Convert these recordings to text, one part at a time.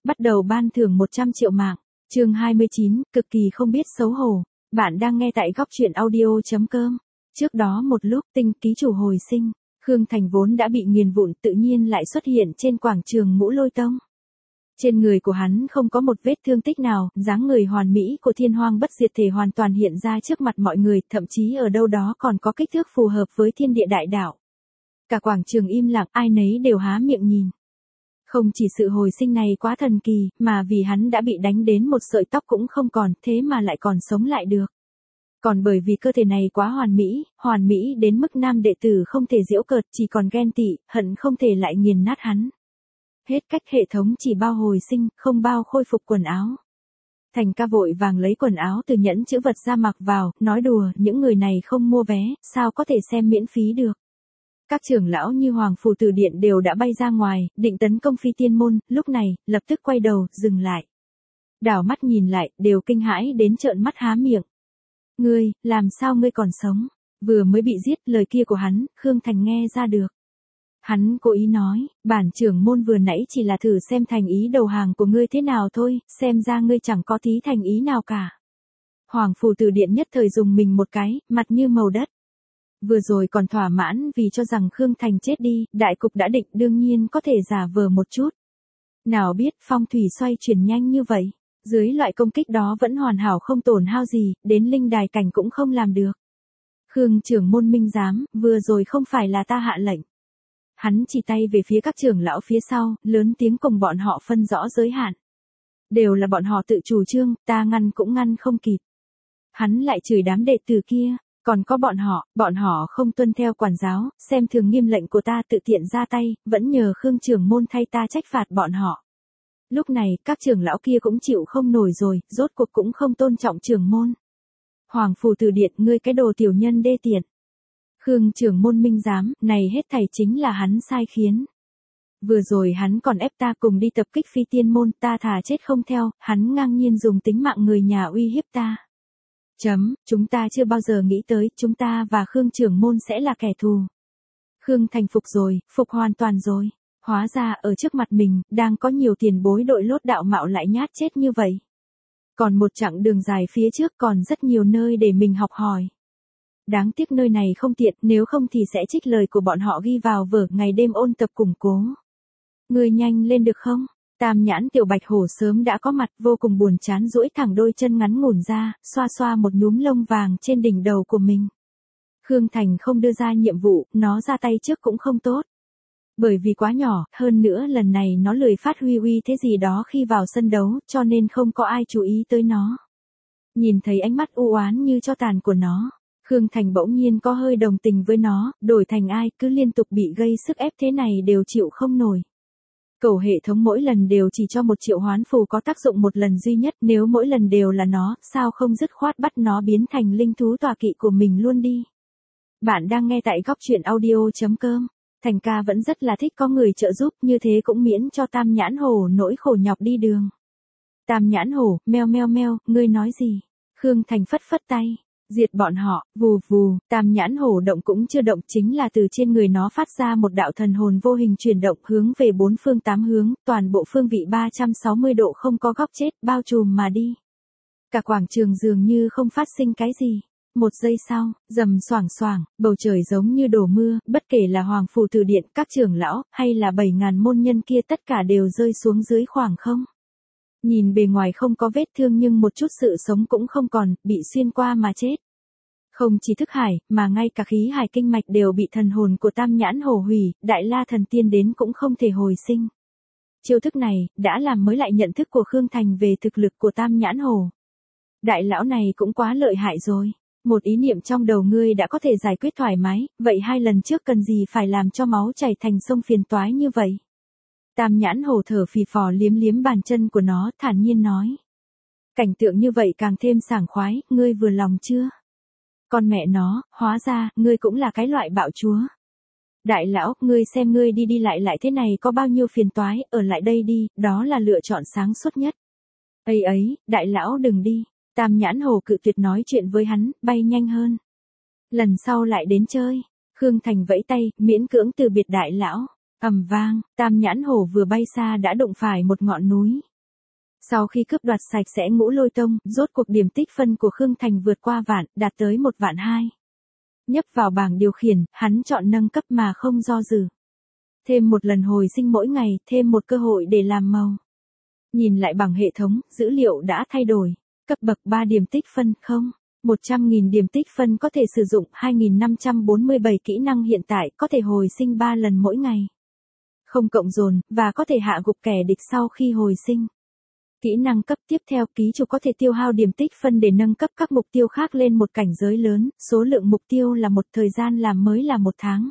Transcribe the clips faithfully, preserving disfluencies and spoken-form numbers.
bắt đầu ban thưởng một trăm triệu mạng. Chương hai mươi chín, cực kỳ không biết xấu hổ. Bạn đang nghe tại góc truyện audio chấm com. Trước đó một lúc, Tinh ký chủ hồi sinh, Khương Thành vốn đã bị nghiền vụn tự nhiên lại xuất hiện trên quảng trường Ngũ Lôi Tông. Trên người của hắn không có một vết thương tích nào, dáng người hoàn mỹ của Thiên Hoang bất diệt thể hoàn toàn hiện ra trước mặt mọi người, thậm chí ở đâu đó còn có kích thước phù hợp với thiên địa đại đạo. Cả quảng trường im lặng, ai nấy đều há miệng nhìn. Không chỉ sự hồi sinh này quá thần kỳ, mà vì hắn đã bị đánh đến một sợi tóc cũng không còn, thế mà lại còn sống lại được. Còn bởi vì cơ thể này quá hoàn mỹ, hoàn mỹ đến mức nam đệ tử không thể giễu cợt, chỉ còn ghen tị, hận không thể lại nghiền nát hắn. Hết cách, hệ thống chỉ bao hồi sinh, không bao khôi phục quần áo. Thành ca vội vàng lấy quần áo từ nhẫn chữ vật ra mặc vào, nói đùa, những người này không mua vé, sao có thể xem miễn phí được. Các trưởng lão như Hoàng Phù Tử Điện đều đã bay ra ngoài, định tấn công Phi Tiên Môn, lúc này, lập tức quay đầu, dừng lại. Đảo mắt nhìn lại, đều kinh hãi đến trợn mắt há miệng. Ngươi, làm sao ngươi còn sống? Vừa mới bị giết, lời kia của hắn, Khương Thành nghe ra được. Hắn cố ý nói, bản trưởng môn vừa nãy chỉ là thử xem thành ý đầu hàng của ngươi thế nào thôi, xem ra ngươi chẳng có tí thành ý nào cả. Hoàng Phù Tử Điện nhất thời dùng mình một cái, mặt như màu đất. Vừa rồi còn thỏa mãn vì cho rằng Khương Thành chết đi, đại cục đã định đương nhiên có thể giả vờ một chút. Nào biết phong thủy xoay chuyển nhanh như vậy, dưới loại công kích đó vẫn hoàn hảo không tổn hao gì, đến linh đài cảnh cũng không làm được. Khương trưởng môn minh giám, vừa rồi không phải là ta hạ lệnh. Hắn chỉ tay về phía các trưởng lão phía sau, lớn tiếng cùng bọn họ phân rõ giới hạn. Đều là bọn họ tự chủ trương, ta ngăn cũng ngăn không kịp. Hắn lại chửi đám đệ tử kia. Còn có bọn họ, bọn họ không tuân theo quản giáo, xem thường nghiêm lệnh của ta tự tiện ra tay, vẫn nhờ Khương trưởng môn thay ta trách phạt bọn họ. Lúc này, các trưởng lão kia cũng chịu không nổi rồi, rốt cuộc cũng không tôn trọng trưởng môn. Hoàng Phù Tử Điện, ngươi cái đồ tiểu nhân đê tiện. Khương trưởng môn minh giám, này hết thảy chính là hắn sai khiến. Vừa rồi hắn còn ép ta cùng đi tập kích Phi Tiên Môn, ta thà chết không theo, hắn ngang nhiên dùng tính mạng người nhà uy hiếp ta. Chấm, chúng ta chưa bao giờ nghĩ tới, chúng ta và Khương trưởng môn sẽ là kẻ thù. Khương Thành phục rồi, phục hoàn toàn rồi. Hóa ra ở trước mặt mình, đang có nhiều tiền bối đội lốt đạo mạo lại nhát chết như vậy. Còn một chặng đường dài phía trước còn rất nhiều nơi để mình học hỏi. Đáng tiếc nơi này không tiện, nếu không thì sẽ trích lời của bọn họ ghi vào vở ngày đêm ôn tập củng cố. Ngươi nhanh lên được không? Tam nhãn tiểu bạch hổ sớm đã có mặt, vô cùng buồn chán duỗi thẳng đôi chân ngắn ngủn ra, xoa xoa một nhúm lông vàng trên đỉnh đầu của mình. Khương Thành không đưa ra nhiệm vụ, nó ra tay trước cũng không tốt. Bởi vì quá nhỏ, hơn nữa lần này nó lười phát huy uy thế gì đó khi vào sân đấu, cho nên không có ai chú ý tới nó. Nhìn thấy ánh mắt u oán như cho tàn của nó, Khương Thành bỗng nhiên có hơi đồng tình với nó, đổi thành ai cứ liên tục bị gây sức ép thế này đều chịu không nổi. Cầu hệ thống mỗi lần đều chỉ cho một triệu hoán phù có tác dụng một lần duy nhất, nếu mỗi lần đều là nó, sao không dứt khoát bắt nó biến thành linh thú tọa kỵ của mình luôn đi. Bạn đang nghe tại góc truyện audio chấm com. Thành ca vẫn rất là thích có người trợ giúp, như thế cũng miễn cho Tam Nhãn Hổ nỗi khổ nhọc đi đường. Tam Nhãn Hổ, meo meo meo, ngươi nói gì? Khương Thành phất phất tay. Diệt bọn họ, vù vù, Tam Nhãn Hổ động cũng chưa động, chính là từ trên người nó phát ra một đạo thần hồn vô hình chuyển động hướng về bốn phương tám hướng, toàn bộ phương vị ba trăm sáu mươi độ không có góc chết, bao trùm mà đi. Cả quảng trường dường như không phát sinh cái gì. Một giây sau, rầm xoảng xoảng, bầu trời giống như đổ mưa, bất kể là Hoàng Phù Tử Điện, các trưởng lão, hay là bảy ngàn môn nhân kia tất cả đều rơi xuống dưới khoảng không. Nhìn bề ngoài không có vết thương nhưng một chút sự sống cũng không còn, bị xuyên qua mà chết. Không chỉ thức hải, mà ngay cả khí hải kinh mạch đều bị thần hồn của Tam Nhãn Hổ hủy, Đại La Thần Tiên đến cũng không thể hồi sinh. Chiêu thức này, đã làm mới lại nhận thức của Khương Thành về thực lực của Tam Nhãn Hổ. Đại lão này cũng quá lợi hại rồi. Một ý niệm trong đầu ngươi đã có thể giải quyết thoải mái, vậy hai lần trước cần gì phải làm cho máu chảy thành sông phiền toái như vậy? Tam Nhãn Hổ thở phì phò liếm liếm bàn chân của nó, thản nhiên nói. Cảnh tượng như vậy càng thêm sảng khoái, ngươi vừa lòng chưa? Con mẹ nó, hóa ra, ngươi cũng là cái loại bạo chúa. Đại lão, ngươi xem ngươi đi đi lại lại thế này có bao nhiêu phiền toái, ở lại đây đi, đó là lựa chọn sáng suốt nhất. Ây ấy, đại lão đừng đi. Tam Nhãn Hổ cự tuyệt nói chuyện với hắn, bay nhanh hơn. Lần sau lại đến chơi. Khương Thành vẫy tay, miễn cưỡng từ biệt đại lão. Ầm vang, Tam Nhãn Hổ vừa bay xa đã đụng phải một ngọn núi. Sau khi cướp đoạt sạch sẽ ngũ lôi tông, rốt cuộc điểm tích phân của Khương Thành vượt qua vạn, đạt tới một vạn hai. Nhấp vào bảng điều khiển, hắn chọn nâng cấp mà không do dự. Thêm một lần hồi sinh mỗi ngày, thêm một cơ hội để làm màu. Nhìn lại bảng hệ thống, dữ liệu đã thay đổi. Cấp bậc ba điểm tích phân, không. một trăm nghìn điểm tích phân có thể sử dụng hai nghìn năm trăm bốn mươi bảy kỹ năng hiện tại có thể hồi sinh ba lần mỗi ngày. Không cộng dồn, và có thể hạ gục kẻ địch sau khi hồi sinh. Kỹ năng cấp tiếp theo, ký chủ có thể tiêu hao điểm tích phân để nâng cấp các mục tiêu khác lên một cảnh giới lớn, số lượng mục tiêu là một, thời gian làm mới là một tháng.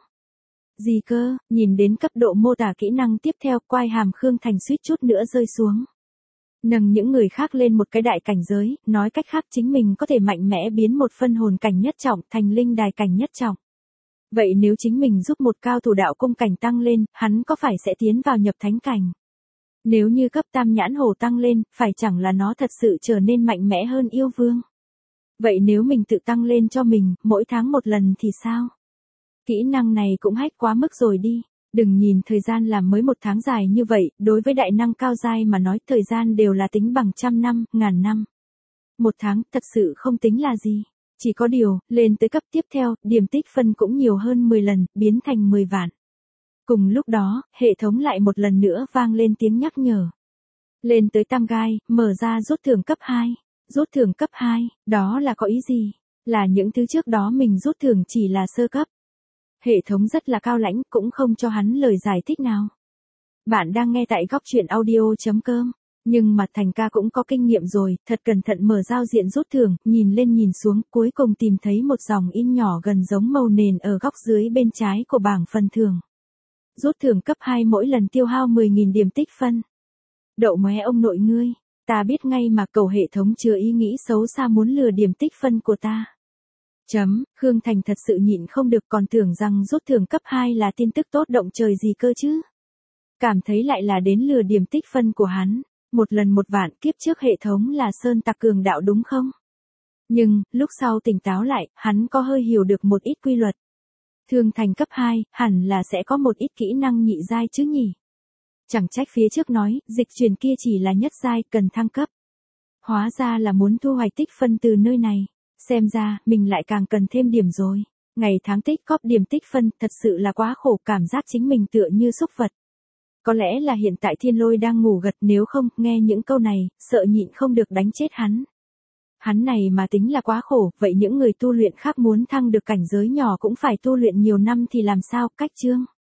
Gì cơ, nhìn đến cấp độ mô tả kỹ năng tiếp theo, quai hàm Khương Thành suýt chút nữa rơi xuống. Nâng những người khác lên một cái đại cảnh giới, nói cách khác chính mình có thể mạnh mẽ biến một phân hồn cảnh nhất trọng thành linh đài cảnh nhất trọng. Vậy nếu chính mình giúp một cao thủ đạo cung cảnh tăng lên, hắn có phải sẽ tiến vào nhập thánh cảnh? Nếu như cấp tam nhãn hổ tăng lên, phải chẳng là nó thật sự trở nên mạnh mẽ hơn yêu vương? Vậy nếu mình tự tăng lên cho mình, mỗi tháng một lần thì sao? Kỹ năng này cũng hack quá mức rồi đi. Đừng nhìn thời gian làm mới một tháng dài như vậy, đối với đại năng cao giai mà nói thời gian đều là tính bằng trăm năm, ngàn năm. Một tháng thật sự không tính là gì. Chỉ có điều, lên tới cấp tiếp theo, điểm tích phân cũng nhiều hơn mười lần, biến thành mười vạn. Cùng lúc đó, hệ thống lại một lần nữa vang lên tiếng nhắc nhở. Lên tới tam gai, mở ra rút thưởng cấp hai. Rút thưởng cấp hai, đó là có ý gì? Là những thứ trước đó mình rút thưởng chỉ là sơ cấp. Hệ thống rất là cao lãnh, cũng không cho hắn lời giải thích nào. Bạn đang nghe tại góc truyện audio chấm com. Nhưng mà Thành ca cũng có kinh nghiệm rồi, thật cẩn thận mở giao diện rút thưởng, nhìn lên nhìn xuống, cuối cùng tìm thấy một dòng in nhỏ gần giống màu nền ở góc dưới bên trái của bảng phần thưởng. Rút thưởng cấp hai mỗi lần tiêu hao mười nghìn điểm tích phân. Đậu móe ông nội ngươi, ta biết ngay mà cầu hệ thống chứa ý nghĩ xấu xa muốn lừa điểm tích phân của ta. Chấm, Khương Thành thật sự nhịn không được, còn tưởng rằng rút thưởng cấp hai là tin tức tốt động trời gì cơ chứ. Cảm thấy lại là đến lừa điểm tích phân của hắn, một lần một vạn, kiếp trước hệ thống là sơn tặc cường đạo đúng không? Nhưng, lúc sau tỉnh táo lại, hắn có hơi hiểu được một ít quy luật. Thương thành cấp hai, hẳn là sẽ có một ít kỹ năng nhị giai chứ nhỉ? Chẳng trách phía trước nói, dịch truyền kia chỉ là nhất giai, cần thăng cấp. Hóa ra là muốn thu hoạch tích phân từ nơi này. Xem ra, mình lại càng cần thêm điểm rồi. Ngày tháng tích cóp điểm tích phân, thật sự là quá khổ, cảm giác chính mình tựa như súc vật. Có lẽ là hiện tại Thiên Lôi đang ngủ gật, nếu không, nghe những câu này, sợ nhịn không được đánh chết hắn. Hắn này mà tính là quá khổ, vậy những người tu luyện khác muốn thăng được cảnh giới nhỏ cũng phải tu luyện nhiều năm thì làm sao, cách chương.